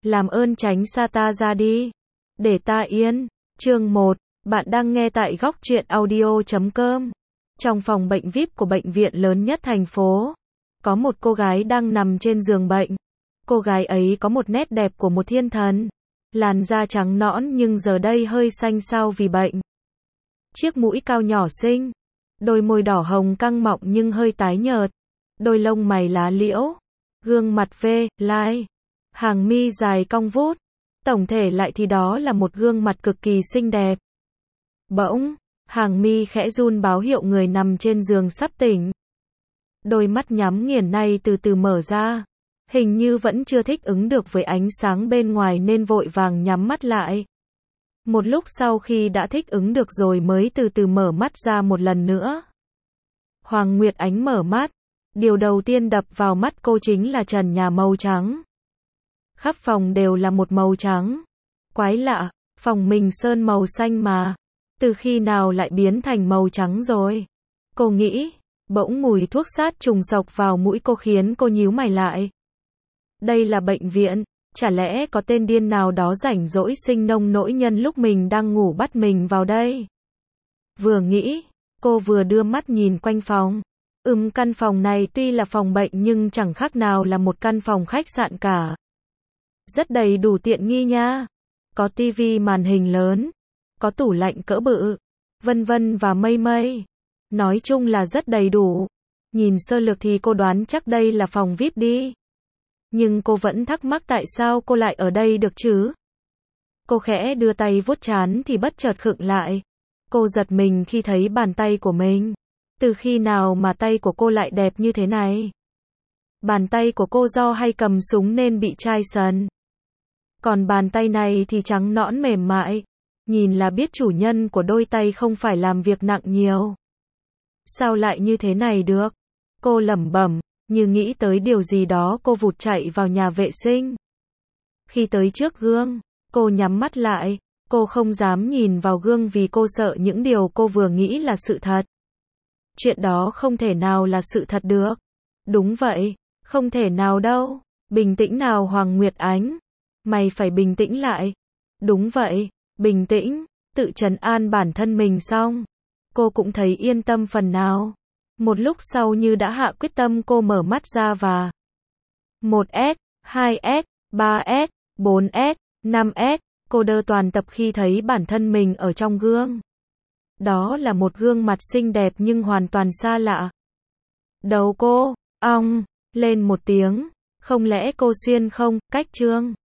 Làm ơn tránh xa ta ra đi. Để ta yên. Chương 1. Bạn đang nghe tại góc truyện audio.com. Trong phòng bệnh VIP của bệnh viện lớn nhất thành phố, có một cô gái đang nằm trên giường bệnh. Cô gái ấy có một nét đẹp của một thiên thần. Làn da trắng nõn nhưng giờ đây hơi xanh xao vì bệnh. Chiếc mũi cao nhỏ xinh. Đôi môi đỏ hồng căng mọng nhưng hơi tái nhợt. Đôi lông mày lá liễu. Gương mặt lai. Hàng mi dài cong vút. Tổng thể lại thì đó là một gương mặt cực kỳ xinh đẹp. Bỗng, hàng mi khẽ run báo hiệu người nằm trên giường sắp tỉnh. Đôi mắt nhắm nghiền này từ từ mở ra. Hình như vẫn chưa thích ứng được với ánh sáng bên ngoài nên vội vàng nhắm mắt lại. Một lúc sau khi đã thích ứng được rồi mới từ từ mở mắt ra một lần nữa. Hoàng Nguyệt Ánh mở mắt. Điều đầu tiên đập vào mắt cô chính là trần nhà màu trắng. Khắp phòng đều là một màu trắng. Quái lạ, phòng mình sơn màu xanh mà. Từ khi nào lại biến thành màu trắng rồi? Cô nghĩ. Bỗng mùi thuốc sát trùng sộc vào mũi cô khiến cô nhíu mày lại. Đây là bệnh viện, chả lẽ có tên điên nào đó rảnh rỗi sinh nông nỗi nhân lúc mình đang ngủ bắt mình vào đây? Vừa nghĩ, cô vừa đưa mắt nhìn quanh phòng. Căn phòng này tuy là phòng bệnh nhưng chẳng khác nào là một căn phòng khách sạn cả. Rất đầy đủ tiện nghi nha. Có tivi màn hình lớn, có tủ lạnh cỡ bự, vân vân và mây mây. Nói chung là rất đầy đủ. Nhìn sơ lược thì cô đoán chắc đây là phòng VIP đi. Nhưng cô vẫn thắc mắc tại sao cô lại ở đây được chứ? Cô khẽ đưa tay vuốt trán thì bất chợt khựng lại. Cô giật mình khi thấy bàn tay của mình. Từ khi nào mà tay của cô lại đẹp như thế này? Bàn tay của cô do hay cầm súng nên bị chai sần. Còn bàn tay này thì trắng nõn mềm mại. Nhìn là biết chủ nhân của đôi tay không phải làm việc nặng nhiều. Sao lại như thế này được? Cô lẩm bẩm, như nghĩ tới điều gì đó cô vụt chạy vào nhà vệ sinh. Khi tới trước gương, cô nhắm mắt lại. Cô không dám nhìn vào gương vì cô sợ những điều cô vừa nghĩ là sự thật. Chuyện đó không thể nào là sự thật được. Đúng vậy, không thể nào đâu. Bình tĩnh nào Hoàng Nguyệt Ánh. Mày phải bình tĩnh lại. Đúng vậy, bình tĩnh, tự trấn an bản thân mình xong. Cô cũng thấy yên tâm phần nào. Một lúc sau như đã hạ quyết tâm cô mở mắt ra và 1S, 2S, 3S, 4S, 5S, cô đơ toàn tập khi thấy bản thân mình ở trong gương. Đó là một gương mặt xinh đẹp nhưng hoàn toàn xa lạ. Đầu cô, ong, lên một tiếng. Không lẽ cô xuyên không, cách trương.